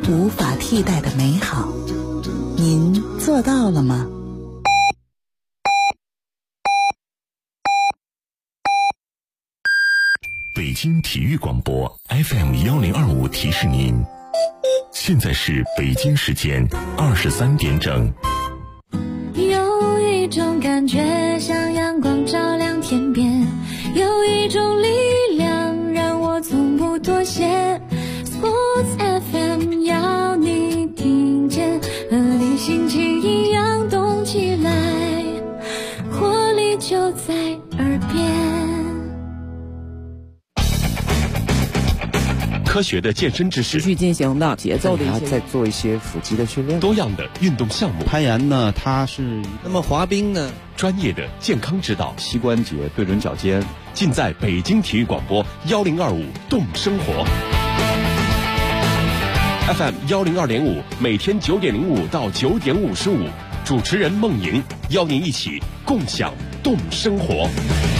无法替代的美好。您做到了吗？ 北京体育广播 FM1025 提示您，现在是北京时间23点整。 有一种感觉像阳光照亮天边，有一种力量让我从不妥协。 Sports FM 要你听见，和你心情一样动起来，活力就在耳边。 科学的健身知识， 持续进行的节奏的一些， 再做一些腹肌的训练， 多样的运动项目， 攀岩呢，它是那么滑冰呢， 专业的健康指导， 膝关节对准脚尖， 尽在北京体育广播1025动生活 FM 102.5，每天9点05到9点55，主持人孟莹邀您一起共享动生活。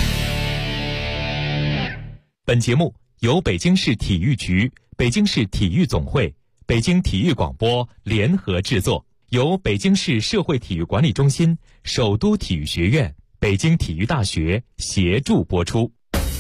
本节目由北京市体育局、北京市体育总会、北京体育广播联合制作，由北京市社会体育管理中心、首都体育学院、北京体育大学协助播出。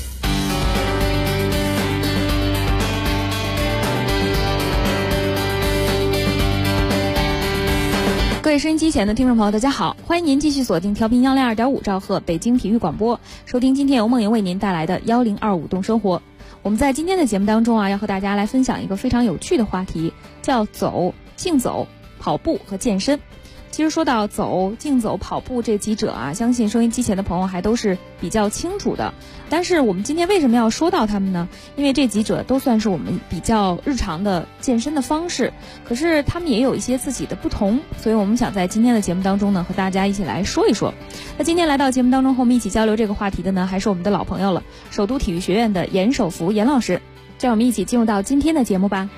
各位收音机前的听众朋友，大家好，欢迎您继续锁定调频102.5兆赫北京体育广播，收听今天由梦莹为您带来的1025动生活。我们在今天的节目当中要和大家来分享一个非常有趣的话题，叫走、竞走、跑步和健身。其实说到走、竞走、跑步这几者相信收音机前的朋友还都是比较清楚的。但是我们今天为什么要说到他们呢？因为这几者都算是我们比较日常的健身的方式，可是他们也有一些自己的不同，所以我们想在今天的节目当中呢，和大家一起来说一说。那今天来到节目当中和我们一起交流这个话题的呢，还是我们的老朋友了，首都体育学院的严守福严老师。让我们一起进入到今天的节目吧。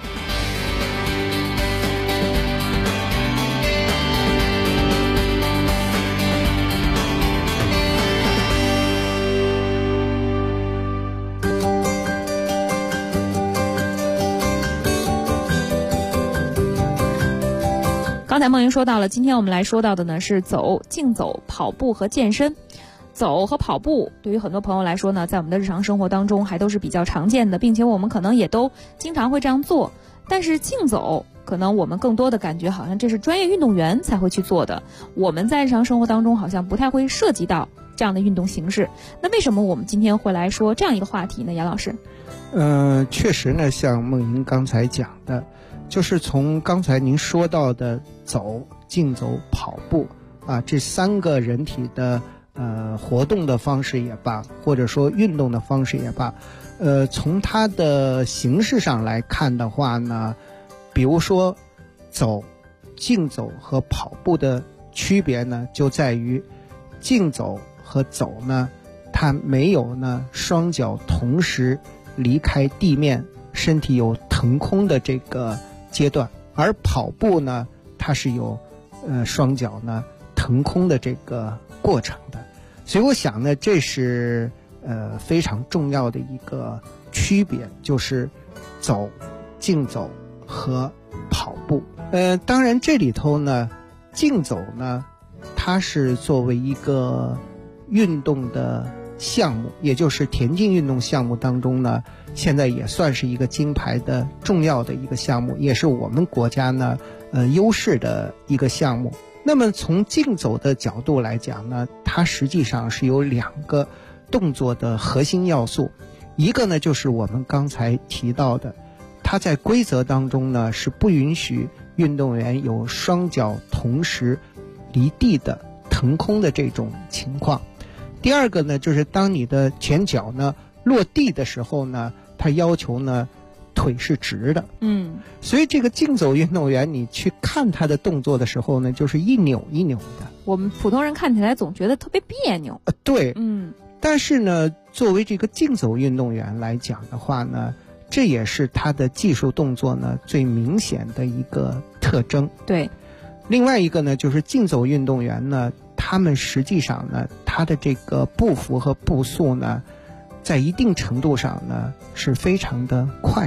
刚才梦莹说到了，今天我们来说到的呢是走、竞走、跑步和健身。走和跑步对于很多朋友来说呢，在我们的日常生活当中还都是比较常见的，并且我们可能也都经常会这样做。但是竞走可能我们更多的感觉好像这是专业运动员才会去做的，我们在日常生活当中好像不太会涉及到这样的运动形式。那为什么我们今天会来说这样一个话题呢？杨老师， 确实呢，像梦莹刚才讲的，就是从刚才您说到的走、竞走、跑步这三个人体的活动的方式也罢，或者说运动的方式也罢，从它的形式上来看的话呢，比如说走、竞走和跑步的区别呢，就在于竞走和走呢，它没有呢双脚同时离开地面，身体有腾空的这个阶段，而跑步呢，它是有双脚呢腾空的这个过程的。所以我想呢，这是非常重要的一个区别，就是走、竞走和跑步。当然这里头呢，竞走呢，它是作为一个运动的项目，也就是田径运动项目当中呢，现在也算是一个金牌的重要的一个项目，也是我们国家呢优势的一个项目。那么从竞走的角度来讲呢，它实际上是有两个动作的核心要素，一个呢就是我们刚才提到的，它在规则当中呢是不允许运动员有双脚同时离地的腾空的这种情况。第二个呢，就是当你的前脚呢落地的时候呢，它要求呢腿是直的。所以这个竞走运动员你去看他的动作的时候呢，就是一扭一扭的， 我们普通人看起来总觉得特别别扭。 对，但是呢，作为这个竞走运动员来讲的话呢，这也是他的技术动作呢最明显的一个特征。 对， 另外一个呢，就是竞走运动员呢，他们实际上呢，他的这个步幅和步速呢，在一定程度上呢是非常的快的。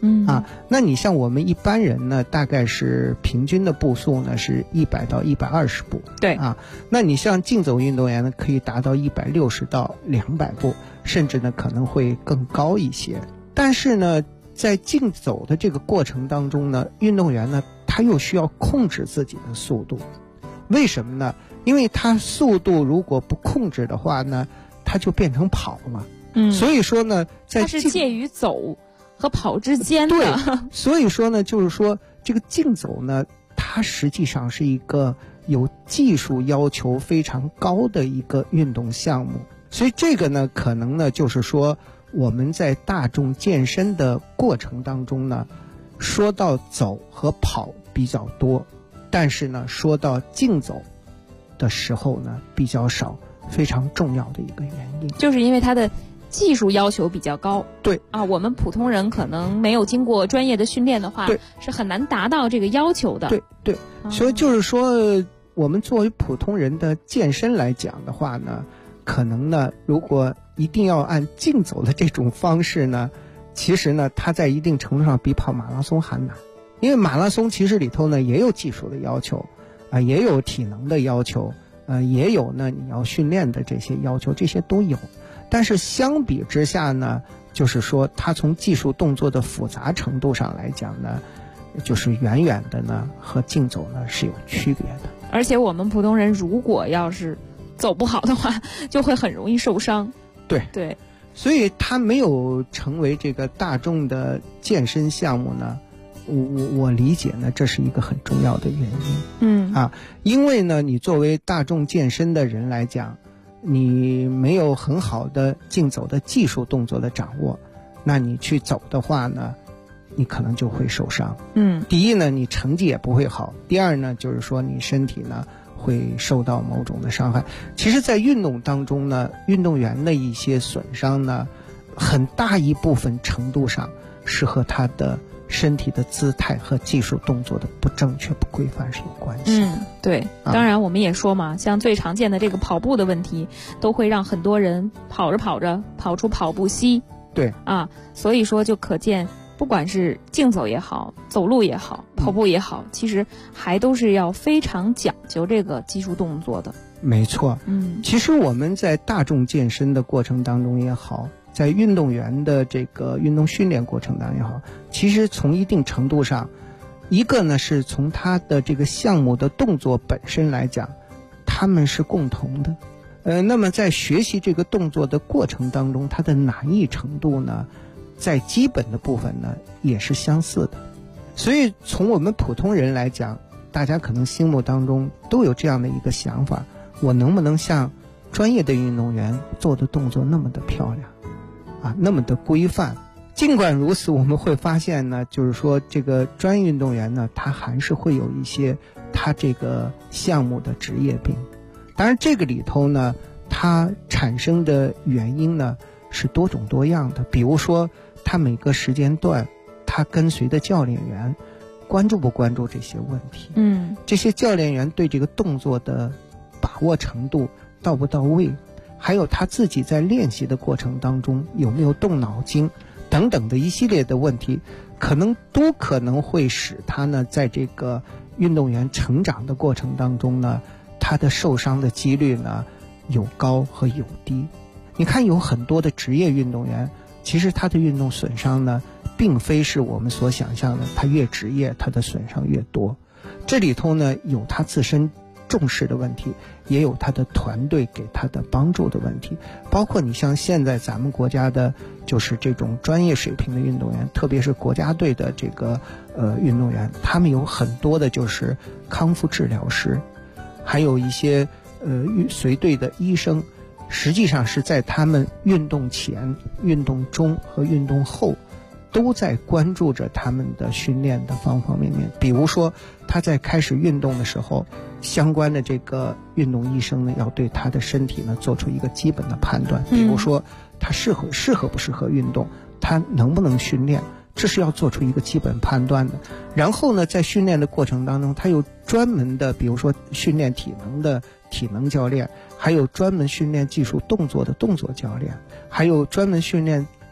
那你像我们一般人呢，大概是平均的步数呢是100到120步， 对那你像竞走运动员呢，可以达到160到200步，甚至呢可能会更高一些。但是呢，在竞走的这个过程当中呢，运动员呢他又需要控制自己的速度，为什么呢？因为他速度如果不控制的话呢，他就变成跑了。所以说呢， 它是介于走和跑之间的。 对，所以说呢，就是说这个竞走呢，它实际上是一个有技术要求非常高的一个运动项目。所以这个呢，可能呢，就是说我们在大众健身的过程当中呢，说到走和跑比较多，但是呢，说到竞走的时候呢，比较少。非常重要的一个原因， 就是因为它的技术要求比较高。 对我们普通人可能没有经过专业的训练的话，是很难达到这个要求的。 对，所以就是说，我们作为普通人的健身来讲的话呢，可能呢，如果一定要按竞走的这种方式呢，其实呢，它在一定程度上比跑马拉松还难，因为马拉松其实里头呢也有技术的要求也有体能的要求。也有呢，你要训练的这些要求，这些都有。但是相比之下呢，就是说它从技术动作的复杂程度上来讲呢，就是远远的呢和竞走呢是有区别的。 而且我们普通人如果要是走不好的话，就会很容易受伤。 对，所以它没有成为这个大众的健身项目呢。我理解呢，这是一个很重要的原因。因为呢，你作为大众健身的人来讲，你没有很好的竞走的技术动作的掌握，那你去走的话呢，你可能就会受伤。第一呢，你成绩也不会好；第二呢，就是说你身体呢会受到某种的伤害。其实，在运动当中呢，运动员的一些损伤呢，很大一部分程度上是和他的身体的姿态和技术动作的不正确不规范是有关系。 对，当然我们也说嘛，像最常见的这个跑步的问题，都会让很多人跑着跑着跑出跑步膝。 对所以说就可见，不管是竞走也好，走路也好，跑步也好，其实还都是要非常讲究这个技术动作的。 没错。其实我们在大众健身的过程当中也好，在运动员的这个运动训练过程当中也好，其实从一定程度上，一个呢是从他的这个项目的动作本身来讲，他们是共同的。那么在学习这个动作的过程当中，它的难易程度呢，在基本的部分呢也是相似的。所以从我们普通人来讲，大家可能心目当中都有这样的一个想法，我能不能像专业的运动员做的动作那么的漂亮那么的规范。尽管如此，我们会发现呢，就是说这个专业运动员呢，他还是会有一些他这个项目的职业病。当然这个里头呢，它产生的原因呢是多种多样的。比如说他每个时间段他跟随的教练员关注不关注这些问题，这些教练员对这个动作的把握程度到不到位，还有他自己在练习的过程当中有没有动脑筋等等的一系列的问题，可能会使他呢在这个运动员成长的过程当中呢，他的受伤的几率呢有高和有低。你看有很多的职业运动员，其实他的运动损伤呢并非是我们所想象的他越职业他的损伤越多。这里头呢有他自身重视的问题，也有他的团队给他的帮助的问题。包括你像现在咱们国家的就是这种专业水平的运动员，特别是国家队的这个运动员，他们有很多的就是康复治疗师，还有一些随队的医生，实际上是在他们运动前、运动中和运动后都在关注着他们的训练的方方面面。比如说他在开始运动的时候，相关的这个运动医生呢要对他的身体呢做出一个基本的判断，比如说他适合不适合运动，他能不能训练，这是要做出一个基本判断的。然后呢在训练的过程当中，他有专门的比如说训练体能的体能教练，还有专门训练技术动作的动作教练，还有专门训练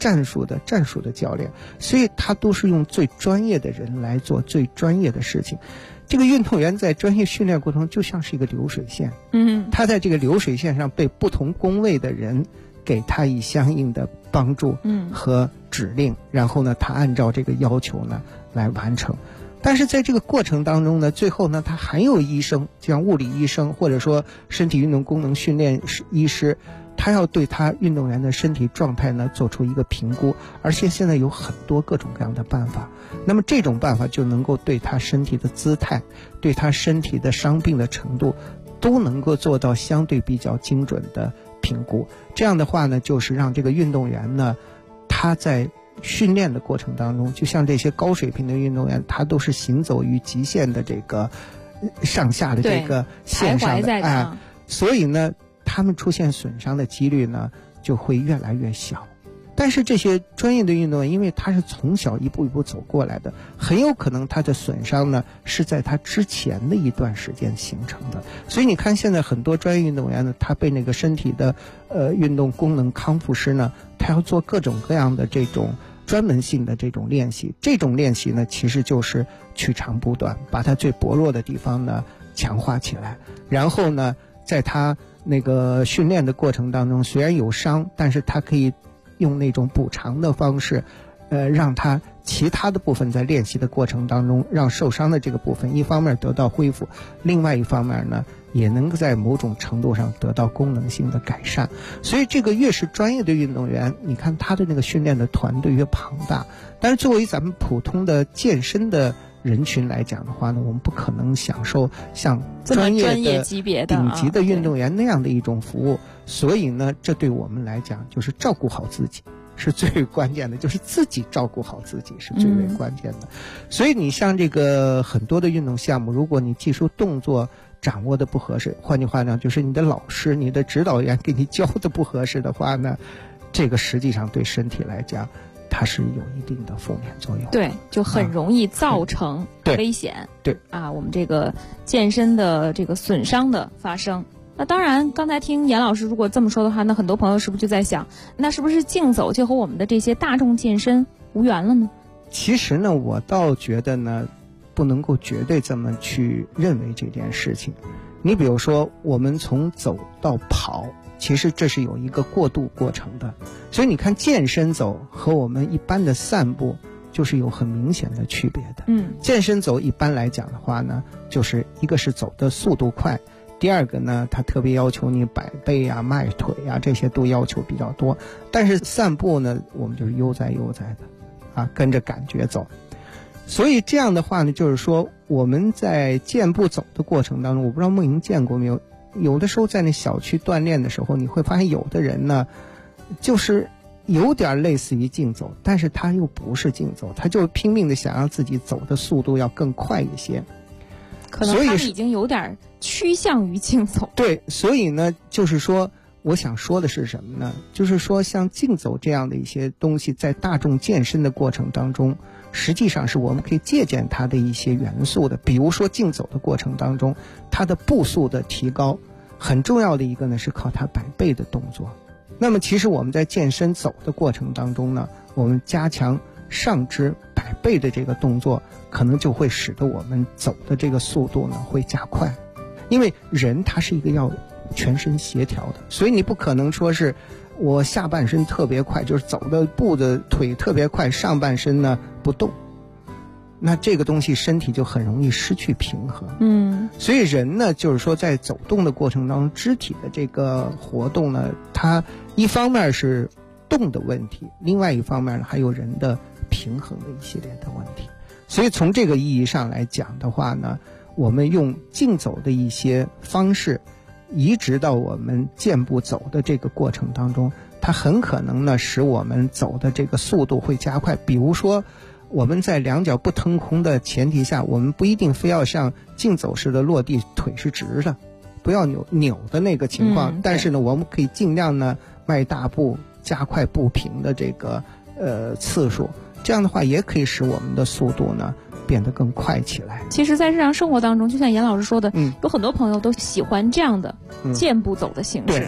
战术的教练，所以他都是用最专业的人来做最专业的事情。这个运动员在专业训练过程中就像是一个流水线，他在这个流水线上被不同工位的人给他以相应的帮助和指令，然后呢他按照这个要求呢来完成。但是在这个过程当中呢，最后呢他还有医生，像物理医生或者说身体运动功能训练医师，他要对他运动员的身体状态呢做出一个评估，而且现在有很多各种各样的办法，那么这种办法就能够对他身体的姿态，对他身体的伤病的程度都能够做到相对比较精准的评估。这样的话呢，就是让这个运动员呢，他在训练的过程当中，就像这些高水平的运动员，他都是行走于极限的这个上下的这个线上的所以呢他们出现损伤的几率呢就会越来越小。但是这些专业的运动员，因为他是从小一步一步走过来的，很有可能他的损伤呢是在他之前的一段时间形成的。所以你看现在很多专业运动员呢，他被那个身体的运动功能康复师呢，他要做各种各样的这种专门性的这种练习。这种练习呢其实就是取长补短，把他最薄弱的地方呢强化起来，然后呢在他那个训练的过程当中，虽然有伤，但是他可以用那种补偿的方式让他其他的部分在练习的过程当中，让受伤的这个部分一方面得到恢复，另外一方面呢也能在某种程度上得到功能性的改善。所以这个越是专业的运动员，你看他的那个训练的团队越庞大。但是作为咱们普通的健身的人群来讲的话呢，我们不可能享受像专业级别的顶级的运动员那样的一种服务。所以呢，这对我们来讲就是照顾好自己是最关键的，就是自己照顾好自己是最为关键的。所以你像这个很多的运动项目，如果你技术动作掌握的不合适，换句话讲就是你的老师你的指导员给你教的不合适的话呢，这个实际上对身体来讲它是有一定的负面作用， 对，就很容易造成危险， 对我们这个健身的这个损伤的发生。那当然刚才听严老师如果这么说的话，那很多朋友是不是就在想，那是不是竞走就和我们的这些大众健身无缘了呢？ 其实呢我倒觉得呢不能够绝对这么去认为这件事情。你比如说我们从走到跑，其实这是有一个过渡过程的，所以你看健身走和我们一般的散步就是有很明显的区别的。健身走一般来讲的话呢，就是一个是走的速度快，第二个呢它特别要求你摆背啊迈腿啊，这些都要求比较多。但是散步呢我们就是悠哉悠哉的跟着感觉走。所以这样的话呢，就是说我们在健步走的过程当中，我不知道梦莹见过没有，有的时候在那小区锻炼的时候，你会发现有的人呢就是有点类似于竞走，但是他又不是竞走，他就拼命的想让自己走的速度要更快一些， 可能他们已经有点趋向于竞走。 对，所以呢就是说我想说的是什么呢，就是说像竞走这样的一些东西在大众健身的过程当中，实际上是我们可以借鉴它的一些元素的。比如说竞走的过程当中，它的步速的提高很重要的一个呢是靠它摆背的动作。那么其实我们在健身走的过程当中呢，我们加强上肢摆背的这个动作，可能就会使得我们走的这个速度呢会加快。因为人他是一个要全身协调的，所以你不可能说是我下半身特别快，就是走的步的腿特别快，上半身呢不动，那这个东西身体就很容易失去平衡。所以人呢就是说在走动的过程当中，肢体的这个活动呢，它一方面是动的问题，另外一方面还有人的平衡的一系列的问题。所以从这个意义上来讲的话呢，我们用竞走的一些方式移植到我们健步走的这个过程当中，它很可能呢使我们走的这个速度会加快。比如说我们在两脚不腾空的前提下，我们不一定非要像竞走式的落地腿是直的，不要扭的那个情况，但是呢我们可以尽量呢迈大步，加快步频的这个次数，这样的话也可以使我们的速度呢变得更快起来。 其实在日常生活当中，就像严老师说的，有很多朋友都喜欢这样的健步走的形式。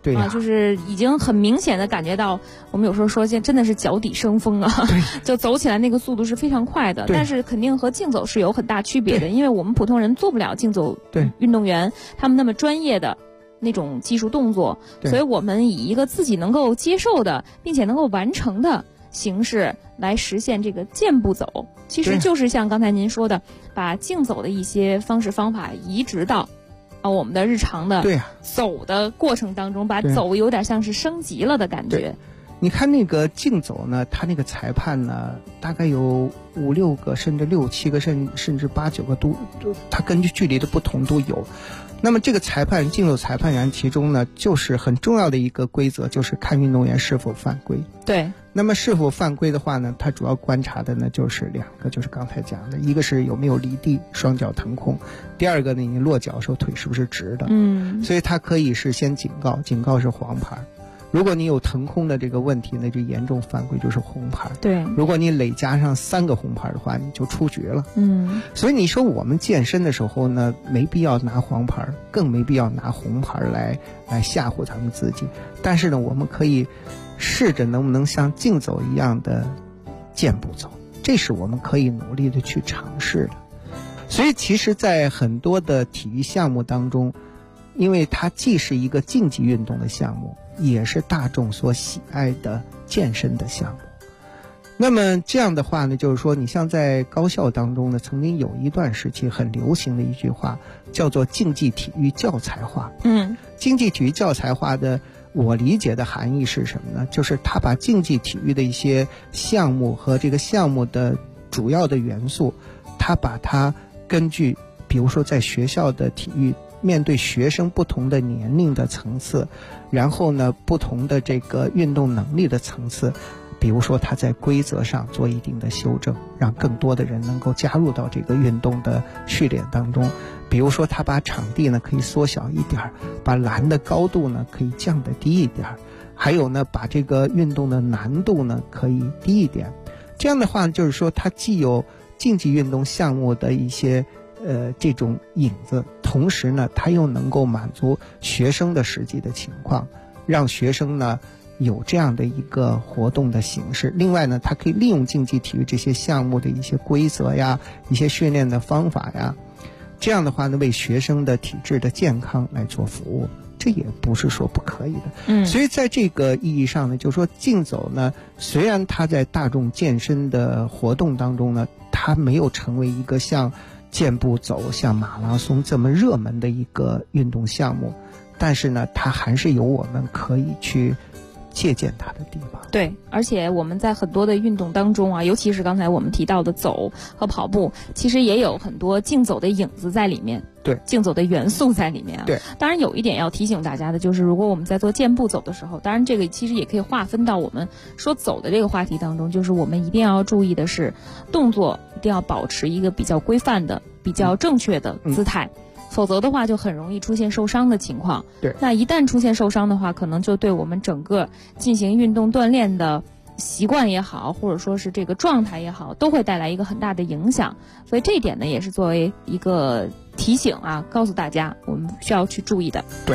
对呀， 就是已经很明显的感觉到，我们有时候说真的是脚底生风啊，就走起来那个速度是非常快的，但是肯定和竞走是有很大区别的，因为我们普通人做不了竞走运动员他们那么专业的那种技术动作，所以我们以一个自己能够接受的并且能够完成的形式来实现这个健步走，其实就是像刚才您说的，把竞走的一些方式方法移植到我们的日常的走的过程当中，把走有点像是升级了的感觉。 你看那个竞走呢，他那个裁判呢，大概有5、6个，甚至6、7个，甚至8、9个都，他根据距离的不同都有。那么这个竞走裁判员其中呢，就是很重要的一个规则，就是看运动员是否犯规。 对。 那么是否犯规的话呢，他主要观察的呢就是2个，就是刚才讲的，一个是有没有离地，双脚腾空；第二个呢，你落脚的时候腿是不是直的。所以他可以是先警告是黄牌。如果你有腾空的这个问题呢，就严重犯规，就是红牌。 对， 如果你累加上3个红牌的话，你就出局了。所以你说我们健身的时候呢，没必要拿黄牌，更没必要拿红牌来吓唬咱们自己。但是呢，我们可以试着能不能像竞走一样的健步走，这是我们可以努力的去尝试的。所以其实在很多的体育项目当中，因为它既是一个竞技运动的项目，也是大众所喜爱的健身的项目。那么这样的话呢，就是说你像在高校当中呢，曾经有一段时期很流行的一句话叫做竞技体育教材化。竞技体育教材化的我理解的含义是什么呢？就是他把竞技体育的一些项目和这个项目的主要的元素，他把它根据比如说在学校的体育面对学生不同的年龄的层次，然后呢不同的这个运动能力的层次，比如说他在规则上做一定的修正，让更多的人能够加入到这个运动的训练当中。比如说他把场地呢可以缩小一点，把栏的高度呢可以降得低一点，还有呢把这个运动的难度呢可以低一点。这样的话就是说它既有竞技运动项目的一些这种影子，同时呢它又能够满足学生的实际的情况，让学生呢有这样的一个活动的形式。另外呢，它可以利用竞技体育这些项目的一些规则呀，一些训练的方法呀，这样的话呢为学生的体质的健康来做服务，这也不是说不可以的。所以在这个意义上呢，就是说竞走呢，虽然它在大众健身的活动当中呢，它没有成为一个像健步走、像马拉松这么热门的一个运动项目，但是呢它还是有我们可以去借鉴它的地方。 对，而且我们在很多的运动当中啊，尤其是刚才我们提到的走和跑步，其实也有很多竞走的影子在里面， 对， 竞走的元素在里面啊。 对， 当然有一点要提醒大家的就是，如果我们在做健步走的时候，当然这个其实也可以划分到我们说走的这个话题当中，就是我们一定要注意的是，动作一定要保持一个比较规范的、比较正确的姿态。否则的话就很容易出现受伤的情况。 对， 那一旦出现受伤的话，可能就对我们整个进行运动锻炼的习惯也好，或者说是这个状态也好，都会带来一个很大的影响。所以这一点呢，也是作为一个提醒啊，告诉大家我们需要去注意的。 对。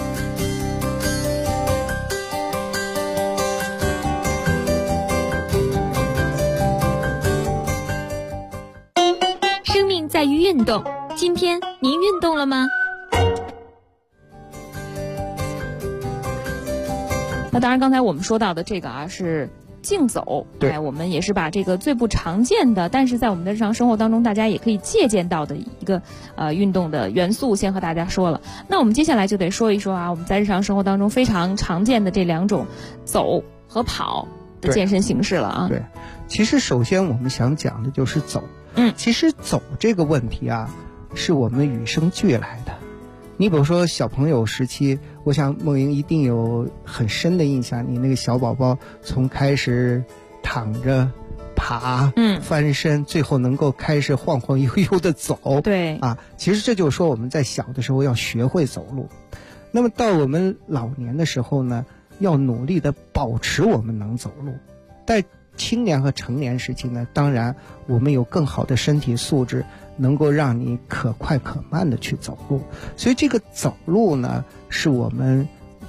生命在于运动。今天您运动了吗？ 那当然，刚才我们说到的这个啊是竞走， 对， 我们也是把这个最不常见的，但是在我们的日常生活当中，大家也可以借鉴到的一个运动的元素，先和大家说了。那我们接下来就得说一说啊，我们在日常生活当中非常常见的这2种走和跑的健身形式了啊。 对，其实首先我们想讲的就是走。其实走这个问题啊，是我们与生俱来的。你比如说小朋友时期，我想梦莹一定有很深的印象，你那个小宝宝从开始躺着爬翻身，最后能够开始晃晃悠悠的走。 对啊， 其实这就是说我们在小的时候要学会走路。那么到我们老年的时候呢，要努力的保持我们能走路。在青年和成年时期呢，当然我们有更好的身体素质，能够让你可快可慢的去走路。所以这个走路呢，是我们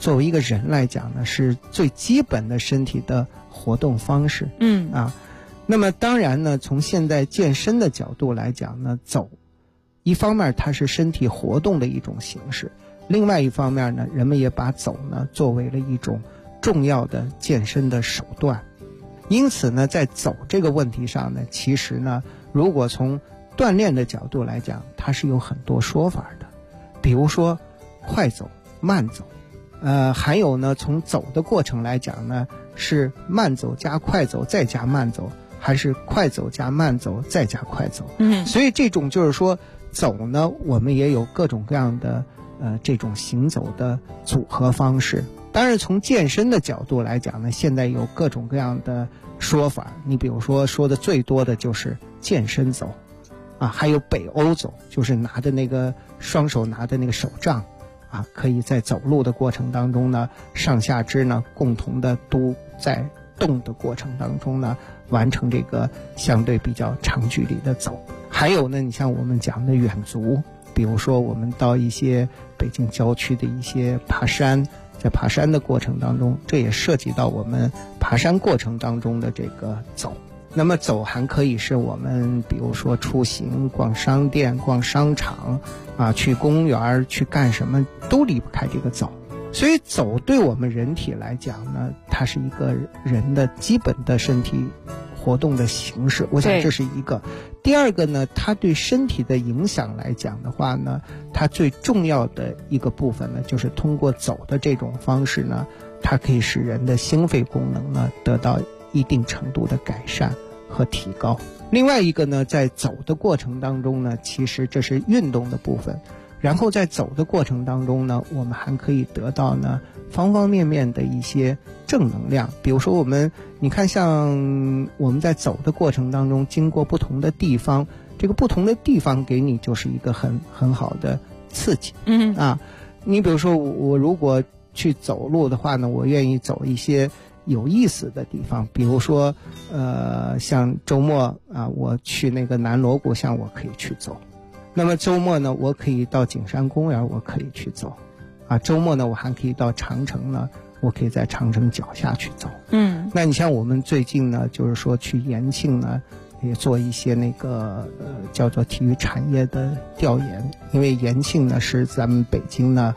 作为一个人来讲呢，是最基本的身体的活动方式。那么当然呢，从现在健身的角度来讲呢，走一方面它是身体活动的一种形式，另外一方面呢，人们也把走呢作为了一种重要的健身的手段。因此呢，在走这个问题上呢，其实呢，如果从锻炼的角度来讲，它是有很多说法的，比如说快走、慢走，还有呢，从走的过程来讲呢，是慢走加快走再加慢走，还是快走加慢走再加快走。所以这种就是说走呢，我们也有各种各样的这种行走的组合方式。当然从健身的角度来讲呢，现在有各种各样的说法，你比如说说的最多的就是健身走还有北欧走，就是拿的那个双手拿的那个手杖可以在走路的过程当中呢，上下肢呢共同的都在动的过程当中呢，完成这个相对比较长距离的走。还有呢，你像我们讲的远足，比如说我们到一些北京郊区的一些爬山，在爬山的过程当中，这也涉及到我们爬山过程当中的这个走。那么走还可以是我们比如说出行、逛商店、逛商场去公园去干什么都离不开这个走。所以走对我们人体来讲呢，它是一个人的基本的身体活动的形式，我想这是一个。第二个呢，它对身体的影响来讲的话呢，它最重要的一个部分呢，就是通过走的这种方式呢，它可以使人的心肺功能呢得到一定程度的改善和提高。另外一个呢，在走的过程当中呢，其实这是运动的部分，然后在走的过程当中呢，我们还可以得到呢方方面面的一些正能量。比如说你看像我们在走的过程当中，经过不同的地方，这个不同的地方给你就是一个很好的刺激。你比如说我如果去走路的话呢，我愿意走一些有意思的地方，比如说像周末我去那个南锣鼓巷，我可以去走。那么周末呢，我可以到景山公园，我可以去走周末呢，我还可以到长城呢，我可以在长城脚下去走。那你像我们最近呢，就是说去延庆呢，也做一些那个叫做体育产业的调研。因为延庆呢是咱们北京呢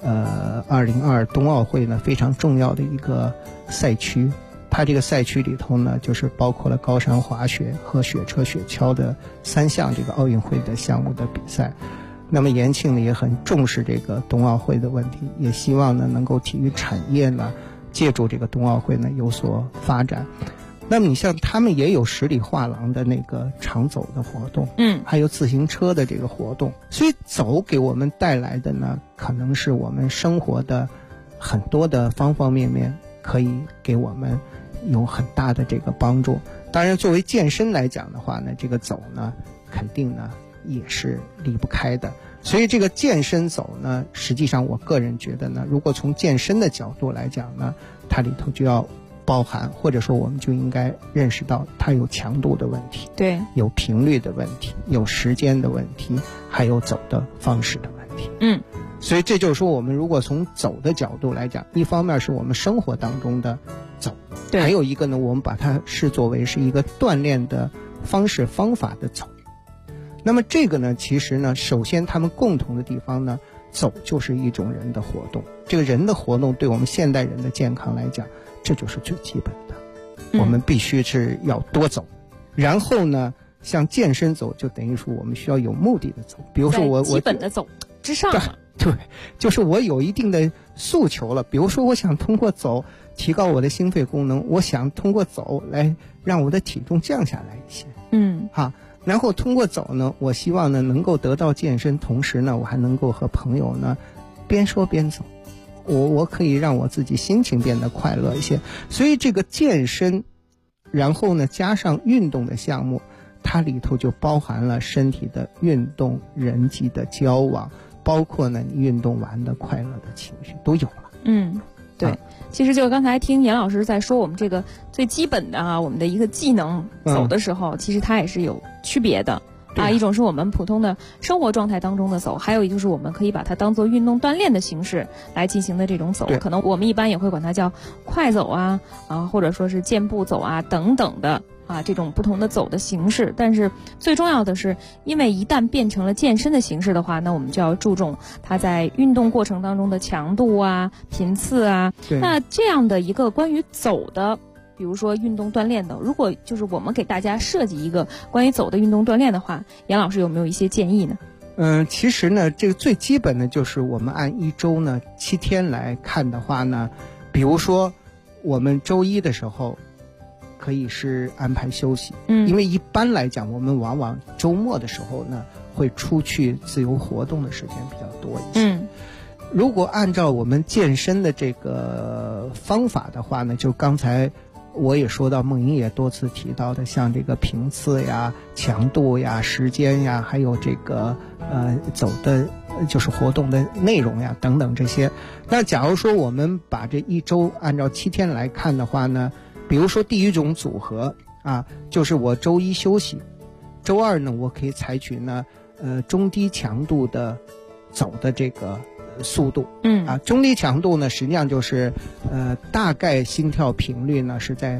2022冬奥会呢非常重要的一个赛区。它这个赛区里头呢，就是包括了高山滑雪和雪车雪橇的3项这个奥运会的项目的比赛。那么延庆呢也很重视这个冬奥会的问题，也希望呢能够体育产业呢借助这个冬奥会呢有所发展。那么你像他们也有十里画廊的那个长走的活动，还有自行车的这个活动。所以走给我们带来的呢，可能是我们生活的很多的方方面面，可以给我们有很大的这个帮助。当然作为健身来讲的话呢，这个走呢肯定呢也是离不开的。所以这个健身走呢，实际上我个人觉得呢，如果从健身的角度来讲呢，它里头就要包含，或者说我们就应该认识到它有强度的问题， 对， 有频率的问题，有时间的问题，还有走的方式的问题。所以这就是说，我们如果从走的角度来讲，一方面是我们生活当中的走，还有一个呢，我们把它视作为是一个锻炼的方式方法的走。那么这个呢，其实呢，首先他们共同的地方呢，走就是一种人的活动。这个人的活动对我们现代人的健康来讲，这就是最基本的。我们必须是要多走。然后呢，像健身走就等于说我们需要有目的的走。比如说我基本的走之上了。 对，就是我有一定的诉求了。比如说我想通过走提高我的心肺功能，我想通过走来让我的体重降下来一些。然后通过走呢，我希望呢能够得到健身，同时呢我还能够和朋友呢边说边走，我可以让我自己心情变得快乐一些。所以这个健身，然后呢加上运动的项目，它里头就包含了身体的运动、人际的交往，包括呢你运动完的快乐的情绪都有了。 对，其实就刚才听严老师在说我们这个最基本的我们的一个技能走的时候，其实它也是有区别的一种是我们普通的生活状态当中的走，还有一就是我们可以把它当做运动锻炼的形式来进行的这种走，可能我们一般也会管它叫快走或者说是健步走等等的这种不同的走的形式。但是最重要的是，因为一旦变成了健身的形式的话，那我们就要注重它在运动过程当中的强度频次那这样的一个关于走的，比如说运动锻炼的，如果就是我们给大家设计一个关于走的运动锻炼的话，杨老师有没有一些建议呢？ 其实呢，这个最基本的就是我们按一周呢7天来看的话呢，比如说我们周一的时候可以是安排休息，因为一般来讲我们往往周末的时候呢会出去自由活动的时间比较多一些。如果按照我们健身的这个方法的话呢，就刚才我也说到，梦莹也多次提到的，像这个频次强度时间还有这个走的就是活动的内容等等这些。那假如说我们把这一周按照7天来看的话呢，比如说第一种组合就是我周一休息，周二呢我可以采取呢中低强度的走的这个速度。中低强度呢实际上就是大概心跳频率呢是在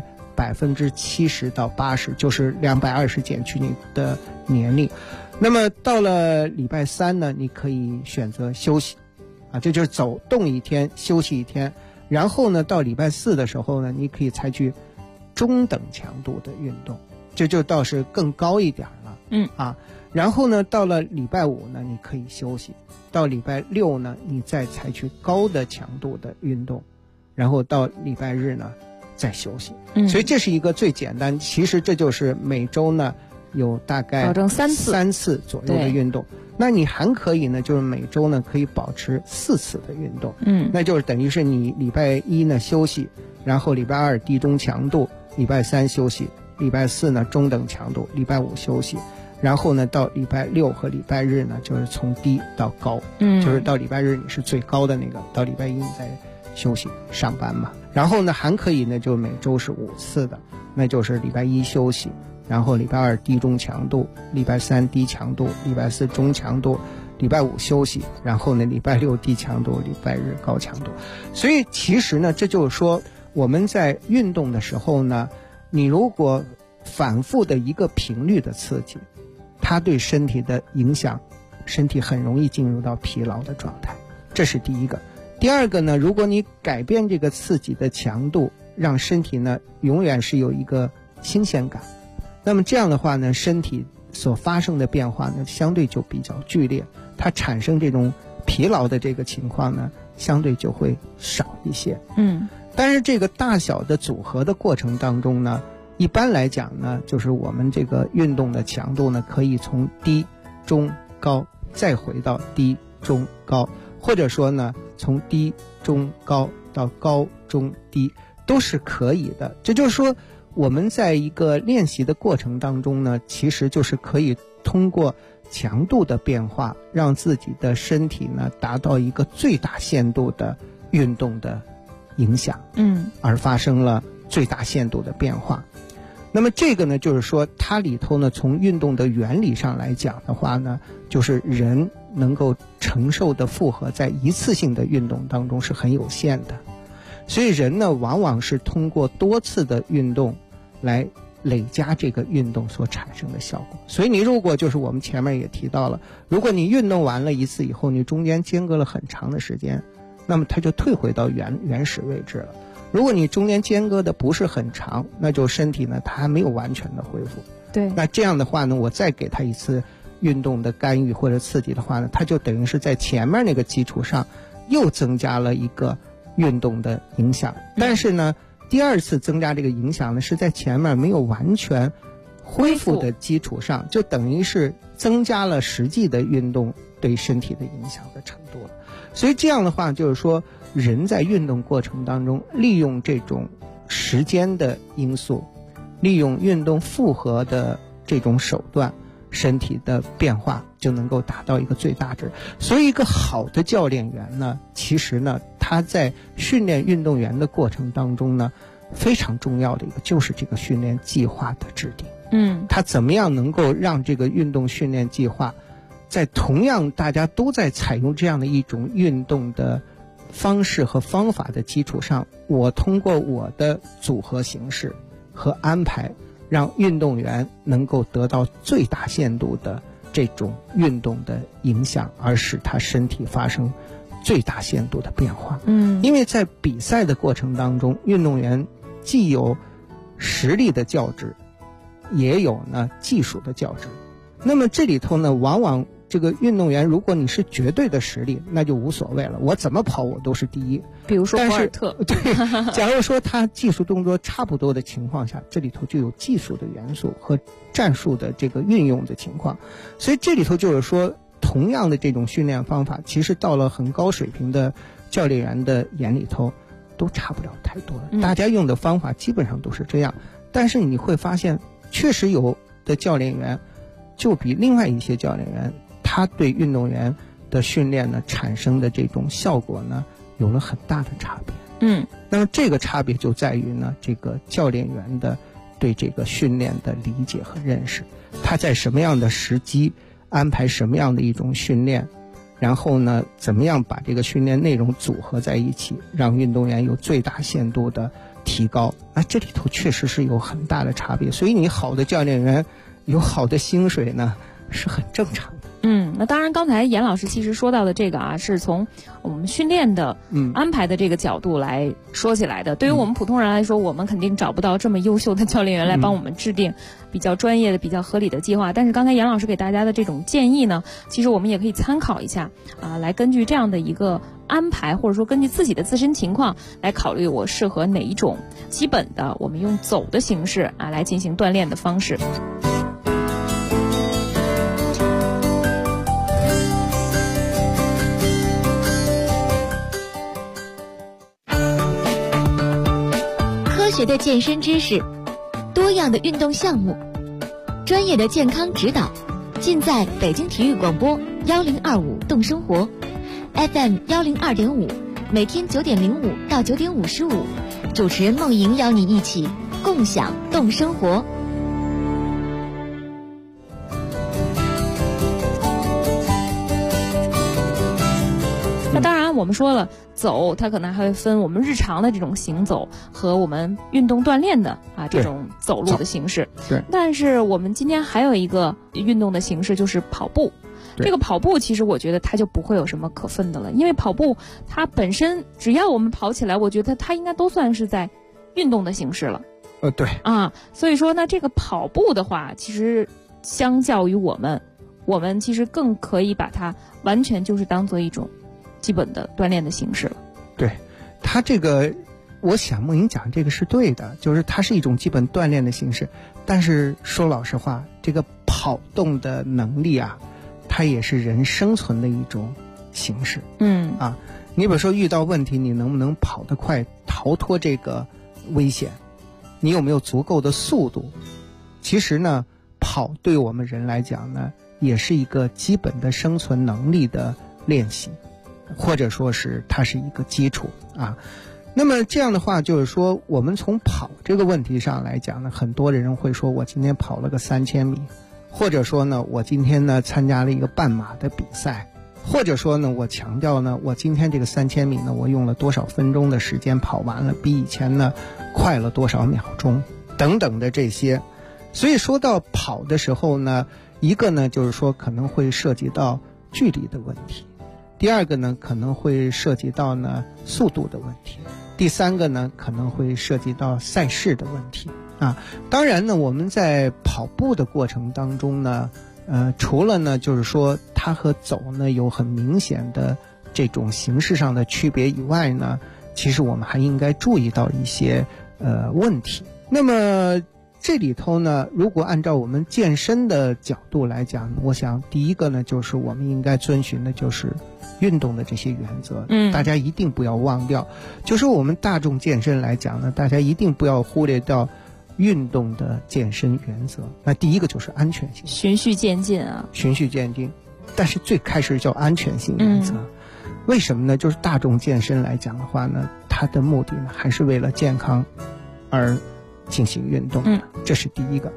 70%到80%，就是220减去你的年龄。那么到了礼拜三呢，你可以选择休息这就是走动一天休息一天。然后呢到礼拜四的时候呢，你可以采取中等强度的运动，这就倒是更高一点了。然后呢到了礼拜五呢你可以休息，到礼拜六呢你再采取高的强度的运动，然后到礼拜日呢再休息。所以这是一个最简单，其实这就是每周呢有大概保证3 次左右的运动。那你还可以呢就是每周呢可以保持4次的运动。那就是等于是你礼拜一呢休息，然后礼拜二低中强度，礼拜三休息，礼拜四呢中等强度，礼拜五休息，然后呢到礼拜六和礼拜日呢就是从低到高。就是到礼拜日你是最高的那个，到礼拜一你再休息上班嘛。然后呢还可以呢就每周是5次的，那就是礼拜一休息，然后礼拜二低中强度，礼拜三低强度，礼拜四中强度，礼拜五休息，然后呢礼拜六低强度，礼拜日高强度。所以其实呢这就是说我们在运动的时候呢，你如果反复的一个频率的刺激，它对身体的影响，身体很容易进入到疲劳的状态，这是第一个。第二个呢，如果你改变这个刺激的强度，让身体呢永远是有一个新鲜感，那么这样的话呢，身体所发生的变化呢相对就比较剧烈，它产生这种疲劳的这个情况呢相对就会少一些。但是这个大小的组合的过程当中呢，一般来讲呢，就是我们这个运动的强度呢可以从低中高再回到低中高，或者说呢从低中高到高中低都是可以的。这就是说我们在一个练习的过程当中呢，其实就是可以通过强度的变化，让自己的身体呢达到一个最大限度的运动的影响，而发生了最大限度的变化。那么这个呢就是说它里头呢从运动的原理上来讲的话呢，就是人能够承受的负荷在一次性的运动当中是很有限的，所以人呢往往是通过多次的运动来累加这个运动所产生的效果。所以你如果就是我们前面也提到了，如果你运动完了一次以后，你中间间隔了很长的时间，那么它就退回到原始位置了。如果你中间间隔的不是很长，那就身体呢它还没有完全的恢复。 对， 那这样的话呢，我再给它一次运动的干预或者刺激的话呢，它就等于是在前面那个基础上又增加了一个运动的影响。但是呢第二次增加这个影响呢，是在前面没有完全恢复的基础上，就等于是增加了实际的运动对身体的影响的程度了。所以这样的话就是说，人在运动过程当中利用这种时间的因素，利用运动负荷的这种手段，身体的变化就能够达到一个最大值。所以一个好的教练员呢，其实呢他在训练运动员的过程当中呢，非常重要的一个就是这个训练计划的制定。 他怎么样能够让这个运动训练计划在同样大家都在采用这样的一种运动的方式和方法的基础上，我通过我的组合形式和安排，让运动员能够得到最大限度的这种运动的影响，而使他身体发生最大限度的变化。因为在比赛的过程当中，运动员既有实力的较值，也有呢技术的较值。那么这里头呢，往往这个运动员，如果你是绝对的实力，那就无所谓了，我怎么跑我都是第一。 比如说博尔特， 对，假如说他技术动作差不多的情况下，这里头就有技术的元素和战术的这个运用的情况。所以这里头就是说，同样的这种训练方法，其实到了很高水平的教练员的眼里头都差不了太多了，大家用的方法基本上都是这样。但是你会发现，确实有的教练员就比另外一些教练员，他对运动员的训练呢产生的这种效果呢有了很大的差别。那么这个差别就在于呢，这个教练员的对这个训练的理解和认识，他在什么样的时机安排什么样的一种训练，然后呢怎么样把这个训练内容组合在一起，让运动员有最大限度的提高。这里头确实是有很大的差别，所以你好的教练员有好的薪水呢是很正常的。 那当然刚才严老师其实说到的这个啊，是从我们训练的安排的这个角度来说起来的。对于我们普通人来说，我们肯定找不到这么优秀的教练员来帮我们制定比较专业的比较合理的计划。但是刚才严老师给大家的这种建议呢，其实我们也可以参考一下来根据这样的一个安排，或者说根据自己的自身情况来考虑我适合哪一种基本的我们用走的形式来进行锻炼的方式。 科学的健身知识，多样的运动项目，专业的健康指导，尽在北京体育广播1025动生活 FM 102.5，每天9点05到9点55，主持人梦莹邀你一起共享动生活。 那当然我们说了，走它可能还会分我们日常的这种行走和我们运动锻炼的这种走路的形式。 对。 但是我们今天还有一个运动的形式，就是跑步。这个跑步其实我觉得它就不会有什么可分的了，因为跑步它本身只要我们跑起来，我觉得它应该都算是在运动的形式了。 对。 所以说呢，这个跑步的话，其实相较于我们其实更可以把它完全就是当做一种基本的锻炼的形式了。 对，它这个我想梦莹讲这个是对的，就是它是一种基本锻炼的形式。但是说老实话，这个跑动的能力它也是人生存的一种形式。你比如说遇到问题，你能不能跑得快，逃脱这个危险，你有没有足够的速度。其实呢，跑对我们人来讲呢，也是一个基本的生存能力的练习，或者说是它是一个基础那么这样的话，就是说我们从跑这个问题上来讲呢，很多人会说我今天跑了个3000米，或者说呢我今天呢参加了一个半马的比赛，或者说呢我强调呢我今天这个3000米呢我用了多少分钟的时间跑完了，比以前呢快了多少秒钟等等的这些。所以说到跑的时候呢，一个呢就是说可能会涉及到距离的问题，第二个呢可能会涉及到呢速度的问题，第三个呢可能会涉及到赛事的问题当然呢我们在跑步的过程当中呢除了呢就是说它和走呢有很明显的这种形式上的区别以外呢，其实我们还应该注意到一些问题。那么这里头呢，如果按照我们健身的角度来讲，我想第一个呢就是我们应该遵循的就是运动的这些原则大家一定不要忘掉。就是我们大众健身来讲呢，大家一定不要忽略掉运动的健身原则。那第一个就是安全性， 循序渐进循序渐进。但是最开始叫安全性原则为什么呢？就是大众健身来讲的话呢，它的目的呢还是为了健康而进行运动这是第一个。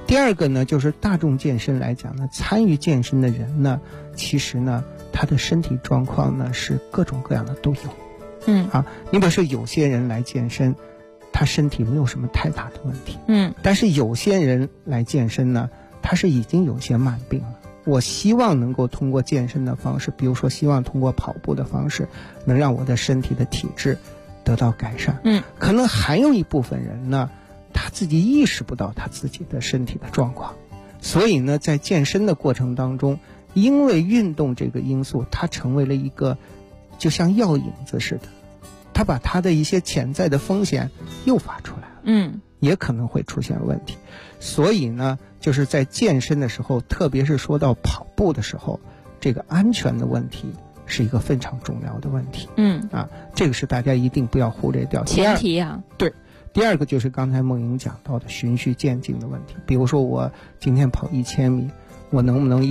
第二个呢，就是大众健身来讲呢，参与健身的人呢，其实呢，他的身体状况呢是各种各样的都有。你比如说有些人来健身，他身体没有什么太大的问题。但是有些人来健身呢，他是已经有些慢病了。我希望能够通过健身的方式，比如说希望通过跑步的方式，能让我的身体的体质得到改善。可能还有一部分人呢，他自己意识不到他自己的身体的状况，所以呢，在健身的过程当中，因为运动这个因素，它成为了一个就像药引子似的，它把它的一些潜在的风险诱发出来了，也可能会出现问题。所以呢，就是在健身的时候，特别是说到跑步的时候，这个安全的问题是一个非常重要的问题。这个是大家一定不要忽略掉。 前提啊， 对。第二个就是刚才梦莹讲到的循序渐进的问题，比如说我今天跑1000米，我能不能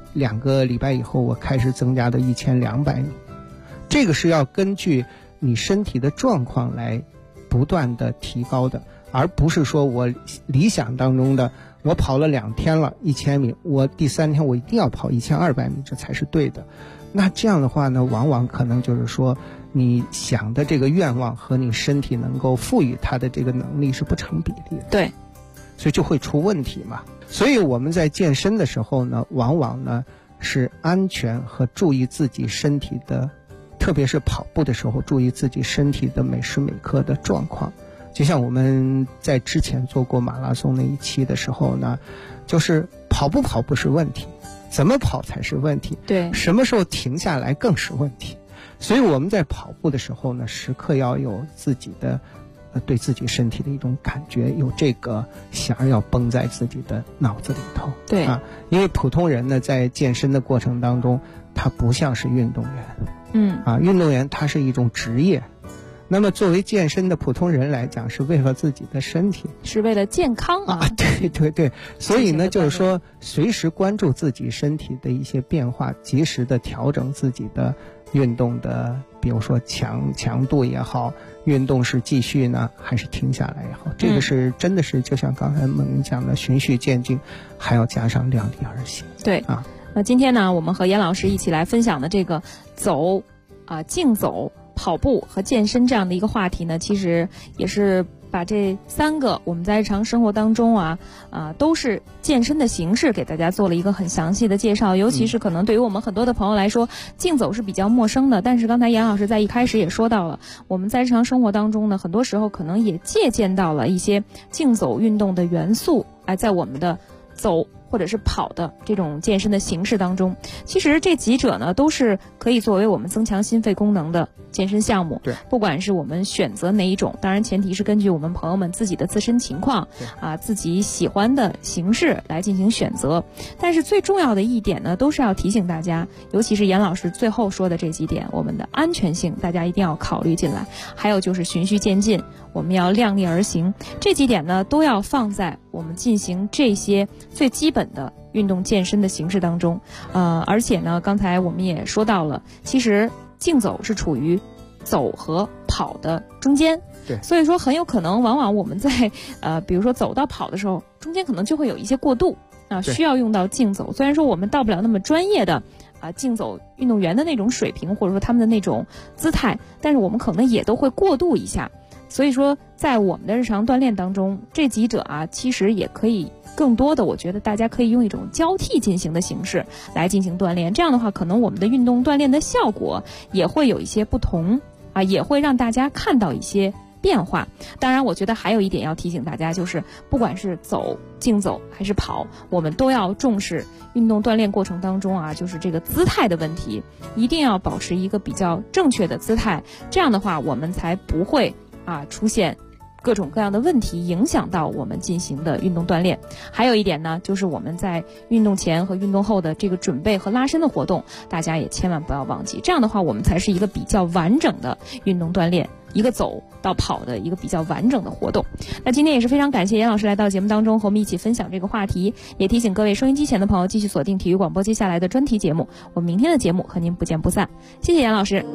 2个礼拜以后我开始增加到1200米？这个是要根据你身体的状况来不断的提高的，而不是说我理想当中的我跑了2天了1000米，我第3天我一定要跑1200米，这才是对的。那这样的话呢，往往可能就是说你想的这个愿望和你身体能够赋予它的这个能力是不成比例的。 对， 所以就会出问题嘛。所以我们在健身的时候呢，往往呢是安全和注意自己身体的，特别是跑步的时候，注意自己身体的每时每刻的状况。就像我们在之前做过马拉松那一期的时候呢，就是跑不是问题，怎么跑才是问题。 对， 什么时候停下来更是问题。所以我们在跑步的时候呢，时刻要有自己的对自己身体的一种感觉，有这个弦儿要绷在自己的脑子里头。 对因为普通人呢，在健身的过程当中，他不像是运动员。运动员他是一种职业，那么作为健身的普通人来讲，是为了自己的身体， 是为了健康对，所以呢，就是说随时关注自己身体的一些变化，及时的调整自己的运动的，比如说强度也好，运动是继续呢还是停下来也好，这个是真的是就像刚才梦莹讲的循序渐进，还要加上量力而行。 对那今天呢，我们和严老师一起来分享的这个竞走、跑步和健身这样的一个话题呢，其实也是把这3个我们在日常生活当中都是健身的形式给大家做了一个很详细的介绍。尤其是可能对于我们很多的朋友来说，竞走是比较陌生的，但是刚才严老师在一开始也说到了，我们在日常生活当中呢，很多时候可能也借鉴到了一些竞走运动的元素，在我们的走或者是跑的这种健身的形式当中。其实这几者呢，都是可以作为我们增强心肺功能的健身项目。 对， 不管是我们选择哪一种，当然前提是根据我们朋友们自己的自身情况自己喜欢的形式来进行选择。但是最重要的一点呢，都是要提醒大家，尤其是严老师最后说的这几点，我们的安全性大家一定要考虑进来，还有就是循序渐进，我们要量力而行，这几点呢都要放在我们进行这些最基本的运动健身的形式当中。而且呢，刚才我们也说到了，其实竞走是处于走和跑的中间。 对， 所以说很有可能往往我们在比如说走到跑的时候，中间可能就会有一些过渡需要用到竞走。虽然说我们到不了那么专业的竞走运动员的那种水平，或者说他们的那种姿态，但是我们可能也都会过渡一下。所以说在我们的日常锻炼当中，这几者其实也可以更多的，我觉得大家可以用一种交替进行的形式来进行锻炼。这样的话，可能我们的运动锻炼的效果也会有一些不同也会让大家看到一些变化。当然我觉得还有一点要提醒大家，就是不管是竞走还是跑，我们都要重视运动锻炼过程当中就是这个姿态的问题，一定要保持一个比较正确的姿态，这样的话我们才不会出现各种各样的问题，影响到我们进行的运动锻炼。还有一点呢，就是我们在运动前和运动后的这个准备和拉伸的活动，大家也千万不要忘记，这样的话我们才是一个比较完整的运动锻炼，一个走到跑的一个比较完整的活动。那今天也是非常感谢严老师来到节目当中和我们一起分享这个话题，也提醒各位收音机前的朋友继续锁定体育广播接下来的专题节目，我们明天的节目和您不见不散。谢谢严老师。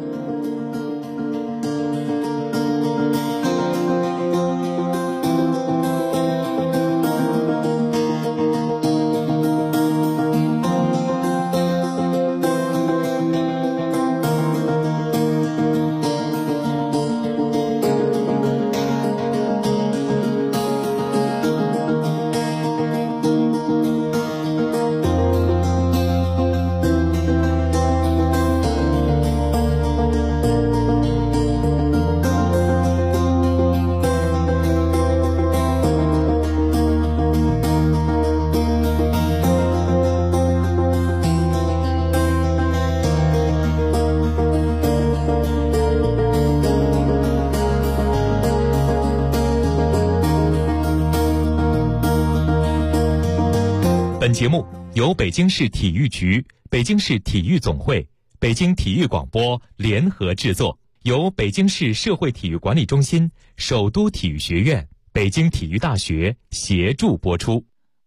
节目由北京市体育局、北京市体育总会、北京体育广播联合制作，由北京市社会体育管理中心、首都体育学院、北京体育大学协助播出。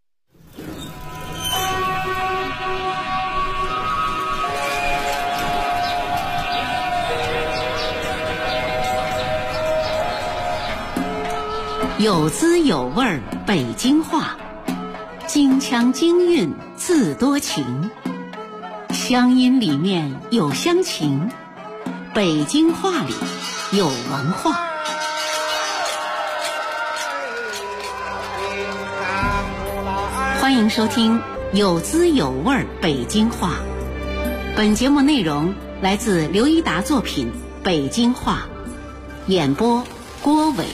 有滋有味儿北京话，京腔京韵字多情，乡音里面有乡情，北京话里有文化。欢迎收听有滋有味儿北京话。本节目内容来自刘一达作品《北京话》，演播郭伟。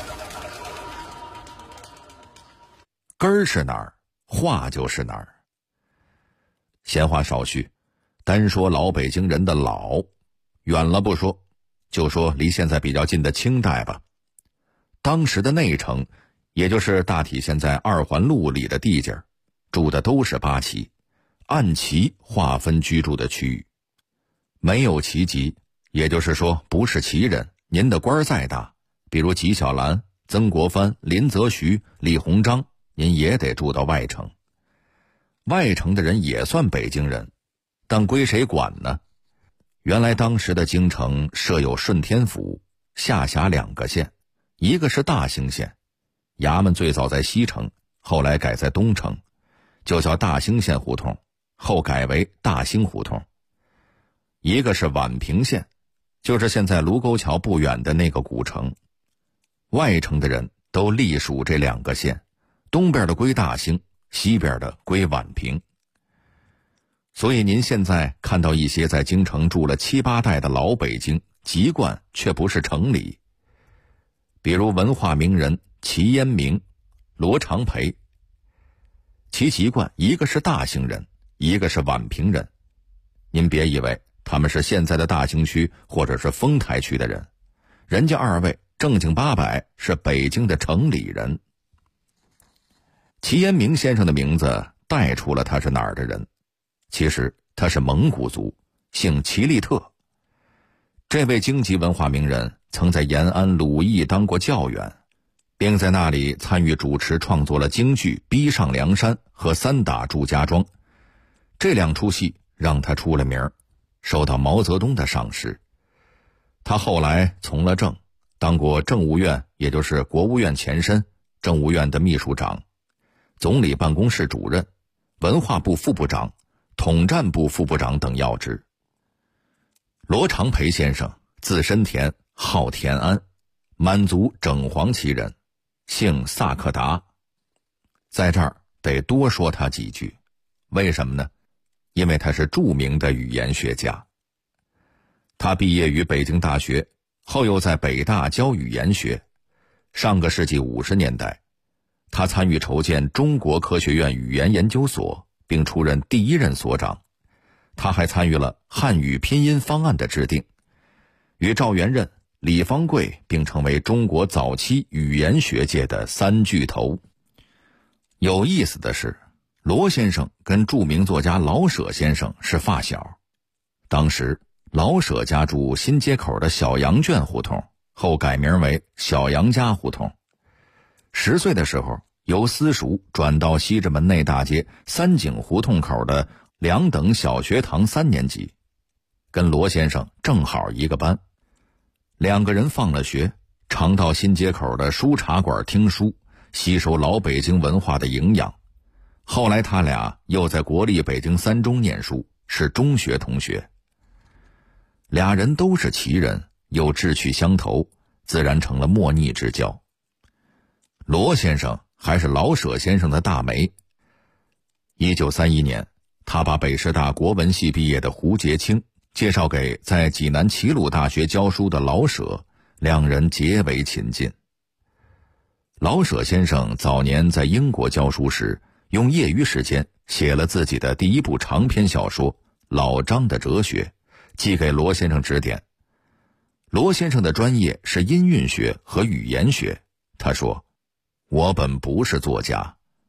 根儿是哪儿，话就是哪儿。闲话少叙，单说老北京人的老，远了不说，就说离现在比较近的清代吧。当时的内城，也就是大体现在二环路里的地界，住的都是八旗，按旗划分居住的区域。没有旗籍，也就是说不是旗人，您的官再大，比如纪晓岚、曾国藩、林则徐、李鸿章，您也得住到外城。外城的人也算北京人，但归谁管呢？原来当时的京城设有顺天府，下辖2个县，一个是大兴县，衙门最早在西城，后来改在东城，就叫大兴县胡同，后改为大兴胡同。一个是宛平县，就是现在卢沟桥不远的那个古城。外城的人都隶属这2个县，东边的归大兴，西边的归宛平。所以您现在看到一些在京城住了7、8代的老北京，籍贯却不是城里。比如文化名人齐烟明、罗长培，其籍贯一个是大兴人，一个是宛平人。您别以为他们是现在的大兴区或者是丰台区的人，人家2位正经八百是北京的城里人。齐烟明先生的名字带出了他是哪儿的人，其实他是蒙古族，姓齐利特。这位京籍文化名人曾在延安鲁艺当过教员，并在那里参与主持创作了京剧《逼上梁山》和3打祝家庄，这2出戏让他出了名，受到毛泽东的赏识。他后来从了政，当过政务院，也就是国务院前身，政务院的秘书长，总理办公室主任，文化部副部长，统战部副部长等要职。罗长培先生字申田，号田安，满族整黄旗人，姓萨克达。在这儿得多说他几句，为什么呢？因为他是著名的语言学家。他毕业于北京大学，后又在北大教语言学。上个世纪50年代，他参与筹建中国科学院语言研究所，并出任第1任所长。他还参与了汉语拼音方案的制定，与赵元任、李方贵并成为中国早期语言学界的3巨头。有意思的是，罗先生跟著名作家老舍先生是发小。当时老舍家住新街口的小杨圈胡同，后改名为小杨家胡同。10岁的时候，由私塾转到西直门内大街3井胡同口的2等小学堂3年级，跟罗先生正好一个班。2个人放了学，常到新街口的书茶馆听书，吸收老北京文化的营养。后来他俩又在国立北京3中念书，是中学同学。俩人都是旗人，又志趣相投，自然成了莫逆之交。罗先生还是老舍先生的大媒。1931年，他把北师大国文系毕业的胡洁清介绍给在济南齐鲁大学教书的老舍，2人结为亲近。老舍先生早年在英国教书时，用业余时间写了自己的第1部长篇小说《老张的哲学》，寄给罗先生指点。罗先生的专业是音韵学和语言学，他说：“我本不是作家，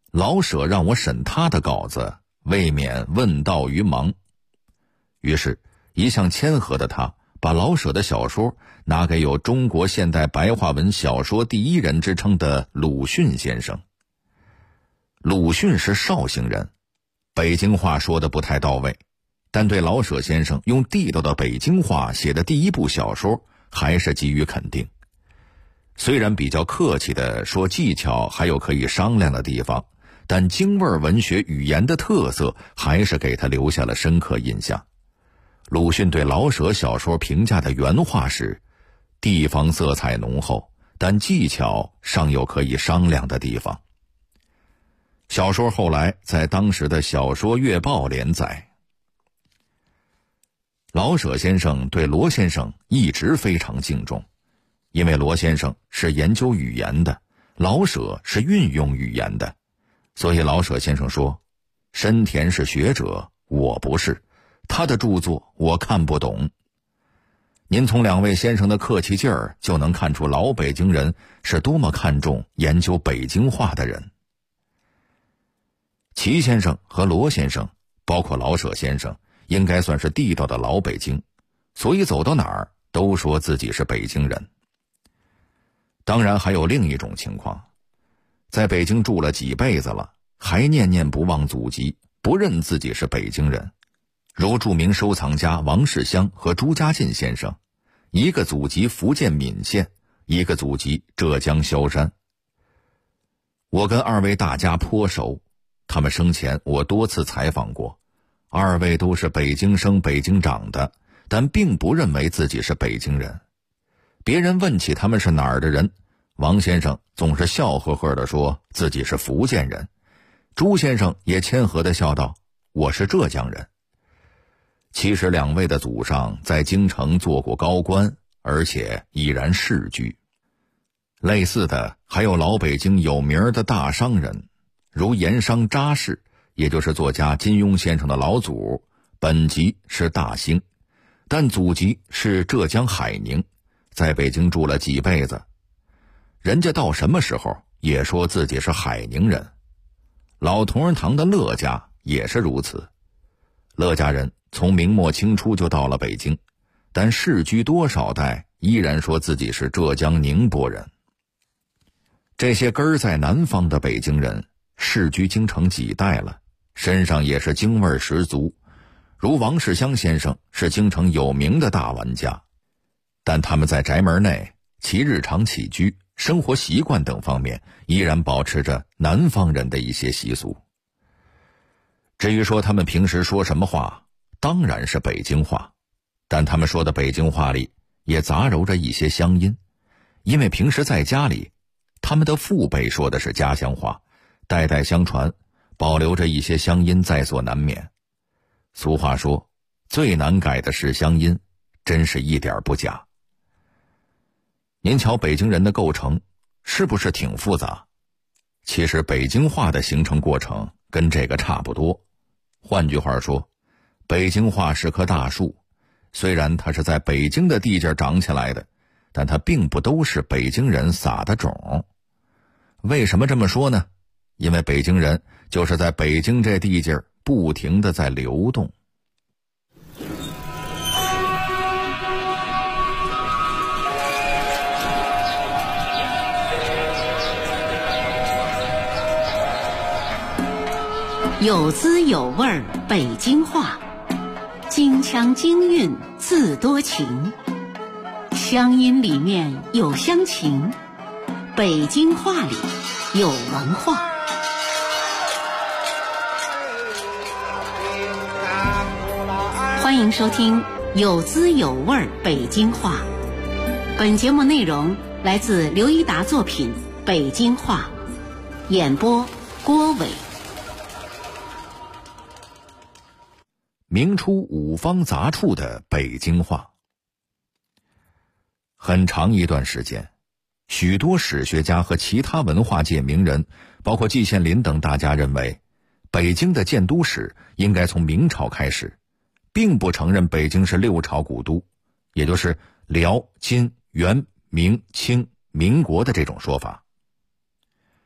老舍让我审他的稿子，未免问道于盲。于是一向谦和的他把老舍的小说拿给有中国现代白话文小说第一人之称的鲁迅先生。鲁迅是绍兴人，北京话说得不太到位，但对老舍先生用地道的北京话写的第一部小说还是给予肯定。虽然比较客气地说技巧还有可以商量的地方，但京味文学语言的特色还是给他留下了深刻印象。鲁迅对老舍小说评价的原话是：地方色彩浓厚，但技巧尚有可以商量的地方。小说后来在当时的小说月报连载。老舍先生对罗先生一直非常敬重，因为罗先生是研究语言的，老舍是运用语言的，所以老舍先生说：深田是学者，我不是，他的著作我看不懂。您从两位先生的客气劲儿就能看出老北京人是多么看重研究北京话的人。齐先生和罗先生，包括老舍先生，应该算是地道的老北京，所以走到哪儿都说自己是北京人。当然还有另一种情况，在北京住了几辈子了，还念念不忘祖籍，不认自己是北京人，如著名收藏家王世襄和朱家进先生，一个祖籍福建闽县，一个祖籍浙江萧山。我跟二位大家颇熟，他们生前我多次采访过，二位都是北京生北京长的，但并不认为自己是北京人。别人问起他们是哪儿的人，王先生总是笑呵呵地说自己是福建人，朱先生也谦和地笑道：我是浙江人。其实两位的祖上在京城做过高官，而且已然世居。类似的还有老北京有名的大商人，如盐商查氏，也就是作家金庸先生的老祖，本籍是大兴，但祖籍是浙江海宁，在北京住了几辈子。人家到什么时候也说自己是海宁人。老同仁堂的乐家也是如此，乐家人从明末清初就到了北京，但世居多少代依然说自己是浙江宁波人。这些根儿在南方的北京人世居京城几代了，身上也是京味十足，如王世襄先生是京城有名的大玩家，但他们在宅门内其日常起居、生活习惯等方面依然保持着南方人的一些习俗。至于说他们平时说什么话，当然是北京话，但他们说的北京话里也杂糅着一些乡音，因为平时在家里他们的父辈说的是家乡话，代代相传，保留着一些乡音在所难免。俗话说，最难改的是乡音，真是一点不假。您瞧北京人的构成是不是挺复杂？其实北京话的形成过程跟这个差不多。换句话说，北京话是棵大树，虽然它是在北京的地界长起来的，但它并不都是北京人撒的种。为什么这么说呢？因为北京人就是在北京这地界不停地在流动。 有滋有味儿北京话，京腔京韵自多情，乡音里面有乡情，北京话里有文化。欢迎收听有滋有味儿北京话。本节目内容来自刘一达作品《北京话》，演播郭伟。 明初五方杂处的北京话。很长一段时间，许多史学家和其他文化界名人，包括季羡林等大家认为，北京的建都史应该从明朝开始，并不承认北京是六朝古都，也就是辽、金、元、明、清、民国的这种说法。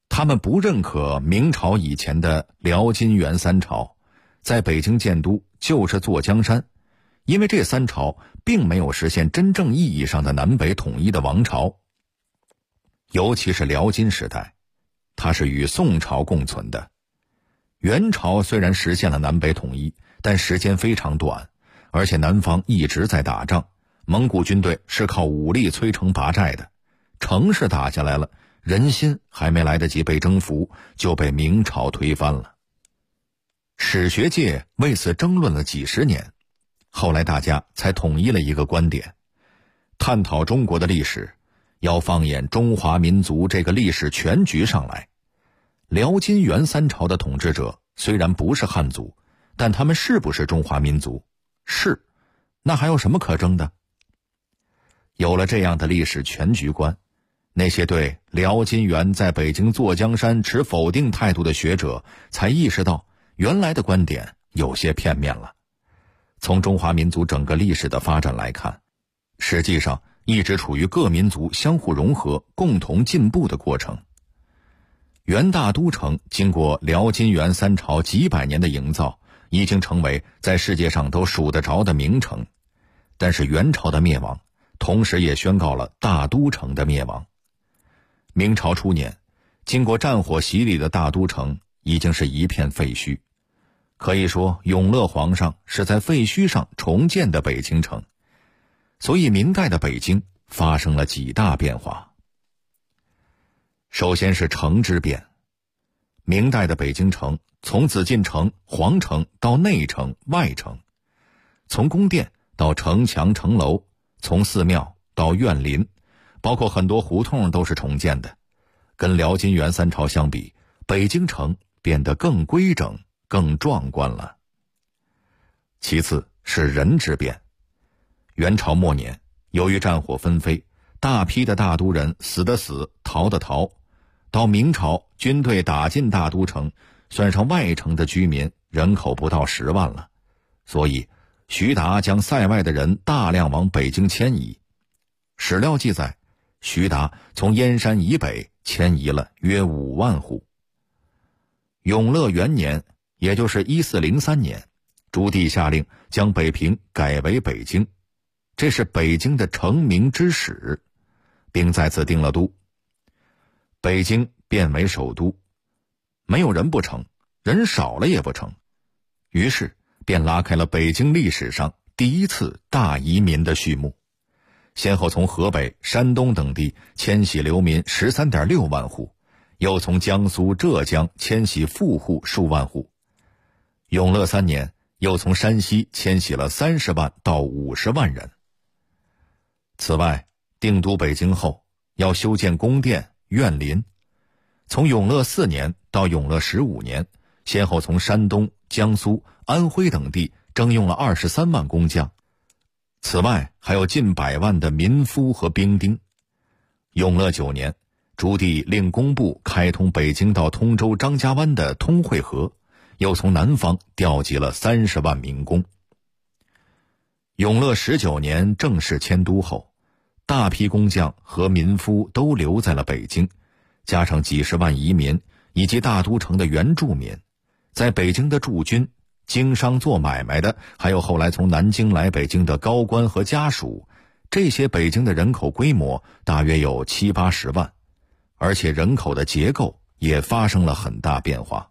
他们不认可明朝以前的辽金元三朝，在北京建都就是坐江山，因为这三朝并没有实现真正意义上的南北统一的王朝。尤其是辽金时代，它是与宋朝共存的。元朝虽然实现了南北统一，但时间非常短，而且南方一直在打仗，蒙古军队是靠武力摧城拔寨的，城市打下来了，人心还没来得及被征服，就被明朝推翻了。史学界为此争论了几十年，后来大家才统一了一个观点：探讨中国的历史，要放眼中华民族这个历史全局上来。辽金元三朝的统治者虽然不是汉族，但他们是不是中华民族？是，那还有什么可争的？有了这样的历史全局观，那些对辽金元在北京坐江山持否定态度的学者才意识到，原来的观点有些片面了。从中华民族整个历史的发展来看，实际上一直处于各民族相互融合、共同进步的过程。元大都城经过辽金元三朝几百年的营造，已经成为在世界上都数得着的名城。但是元朝的灭亡，同时也宣告了大都城的灭亡。明朝初年，经过战火洗礼的大都城已经是一片废墟。可以说，永乐皇上是在废墟上重建的北京城。所以明代的北京发生了几大变化。首先是城之变。明代的北京城从紫禁城、皇城到内城、外城，从宫殿到城墙、城楼，从寺庙到院林，包括很多胡同都是重建的。跟辽金元三朝相比，北京城变得更规整、更壮观了。其次是人之变。元朝末年，由于战火纷飞，大批的大都人死的死，逃的逃。到明朝，军队打进大都城，算上外城的居民，人口不到10万了。所以徐达将塞外的人大量往北京迁移。史料记载，徐达从燕山以北迁移了约5万户。永乐元年，也就是1403年，朱棣下令将北平改为北京，这是北京的成名之始，并在此定了都。北京变为首都，没有人不成，人少了也不成，于是便拉开了北京历史上第一次大移民的序幕，先后从河北、山东等地迁徙流民 13.6 万户，又从江苏、浙江迁徙富户数万户。永乐3年，又从山西迁徙了30万到50万人。此外，定都北京后，要修建宫殿、院林。从永乐4年到永乐15年，先后从山东、江苏、安徽等地征用了23万工匠。此外，还有近100万的民夫和兵丁。永乐9年，朱棣令工部开通北京到通州张家湾的通惠河，又从南方调集了30万民工。永乐19年正式迁都后，大批工匠和民夫都留在了北京，加上几十万移民以及大都城的原住民，在北京的驻军、经商做买卖的，还有后来从南京来北京的高官和家属，这些北京的人口规模大约有70-80万，而且人口的结构也发生了很大变化。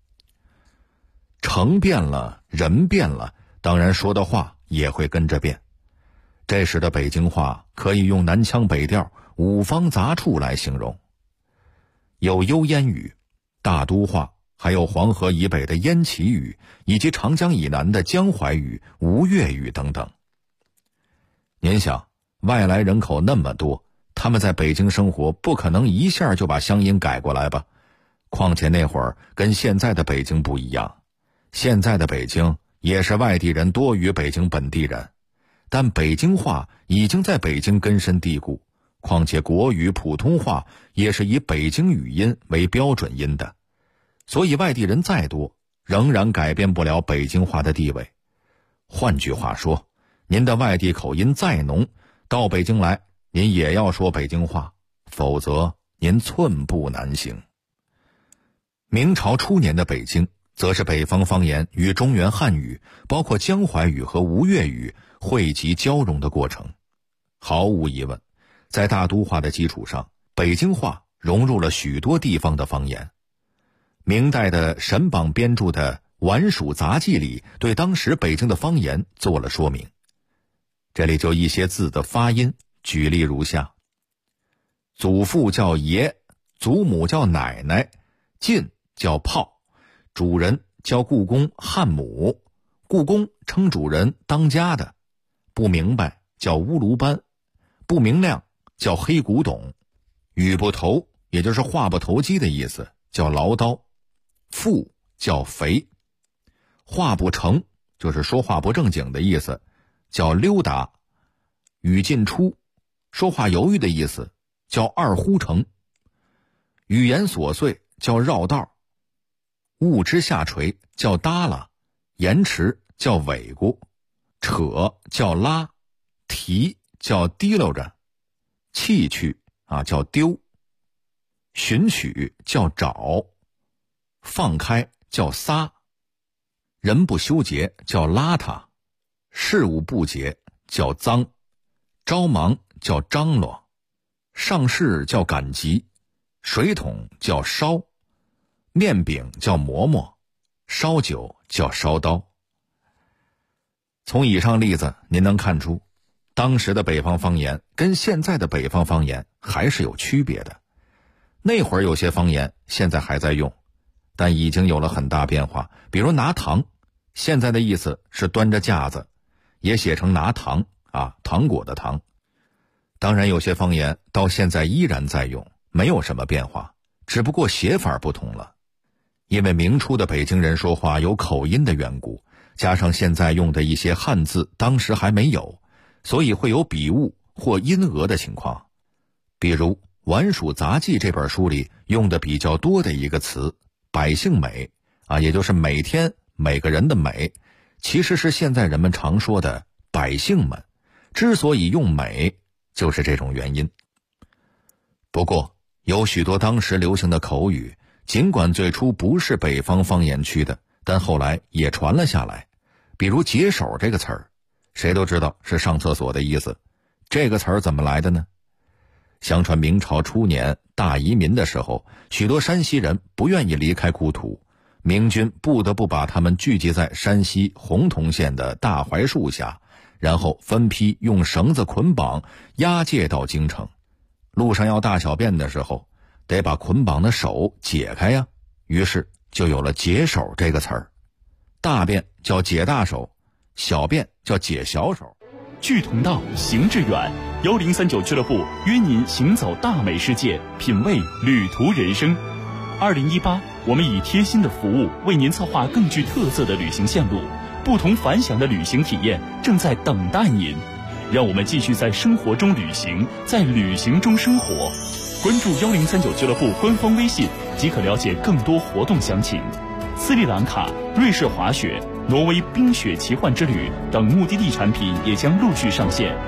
城变了，人变了，当然说的话也会跟着变。这时的北京话可以用南腔北调、五方杂处来形容，有幽燕语、大都话，还有黄河以北的燕齐语，以及长江以南的江淮语、吴越语等等。您想，外来人口那么多，他们在北京生活，不可能一下就把乡音改过来吧？况且那会儿跟现在的北京不一样，现在的北京也是外地人多于北京本地人，但北京话已经在北京根深蒂固，况且国语、普通话也是以北京语音为标准音的，所以外地人再多，仍然改变不了北京话的地位。换句话说，您的外地口音再浓，到北京来，您也要说北京话，否则您寸步难行。 明朝初年的北京，则是北方方言与中原汉语，包括江淮语和吴越语汇集交融的过程。毫无疑问，在大都话的基础上，北京话融入了许多地方的方言。明代的沈榜编著的《宛署杂记》里对当时北京的方言做了说明。这里就一些字的发音举例如下：祖父叫爷，祖母叫奶奶，进叫炮，主人叫故宫汉母，故宫称主人当家的，不明白叫乌卢班，不明亮叫黑古董，语不投也就是话不投机的意思，叫唠叨，富叫肥，话不成就是说话不正经的意思，叫溜达，语进出说话犹豫的意思，叫二呼成，语言琐碎叫绕道，物之下垂叫耷拉，延迟叫尾咕，扯叫拉，提叫提溜着，弃去叫丢，寻取叫找，放开叫撒，人不修洁叫邋遢，事物不洁叫脏，着忙叫张罗，上市叫赶集，水桶叫烧，面饼叫馍馍，烧酒叫烧刀。从以上例子您能看出，当时的北方方言跟现在的北方方言还是有区别的。那会儿有些方言现在还在用，但已经有了很大变化。比如拿糖，现在的意思是端着架子，也写成拿糖糖果的糖。当然有些方言到现在依然在用，没有什么变化，只不过写法不同了。因为明初的北京人说话有口音的缘故，加上现在用的一些汉字当时还没有，所以会有笔误或音讹的情况。比如《宛署杂记》这本书里用的比较多的一个词百姓美也就是每天每个人的美，其实是现在人们常说的百姓们，之所以用美就是这种原因。不过有许多当时流行的口语，尽管最初不是北方方言区的，但后来也传了下来。比如解手这个词儿，谁都知道是上厕所的意思，这个词儿怎么来的呢？相传明朝初年大移民的时候，许多山西人不愿意离开故土，明军不得不把他们聚集在山西洪洞县的大槐树下，然后分批用绳子捆绑押解到京城。路上要大小便的时候，得把捆绑的手解开呀，于是就有了解手这个词儿。大便叫解大手，小便叫解小手。 聚同道，行致远，1039俱乐部约您行走大美世界，品味旅途人生。2018，我们以贴心的服务为您策划更具特色的旅行线路，不同凡响的旅行体验正在等待您。让我们继续在生活中旅行，在旅行中生活。关注1039俱乐部官方微信即可了解更多活动详情。斯里兰卡、瑞士滑雪、挪威冰雪奇幻之旅等目的地产品也将陆续上线。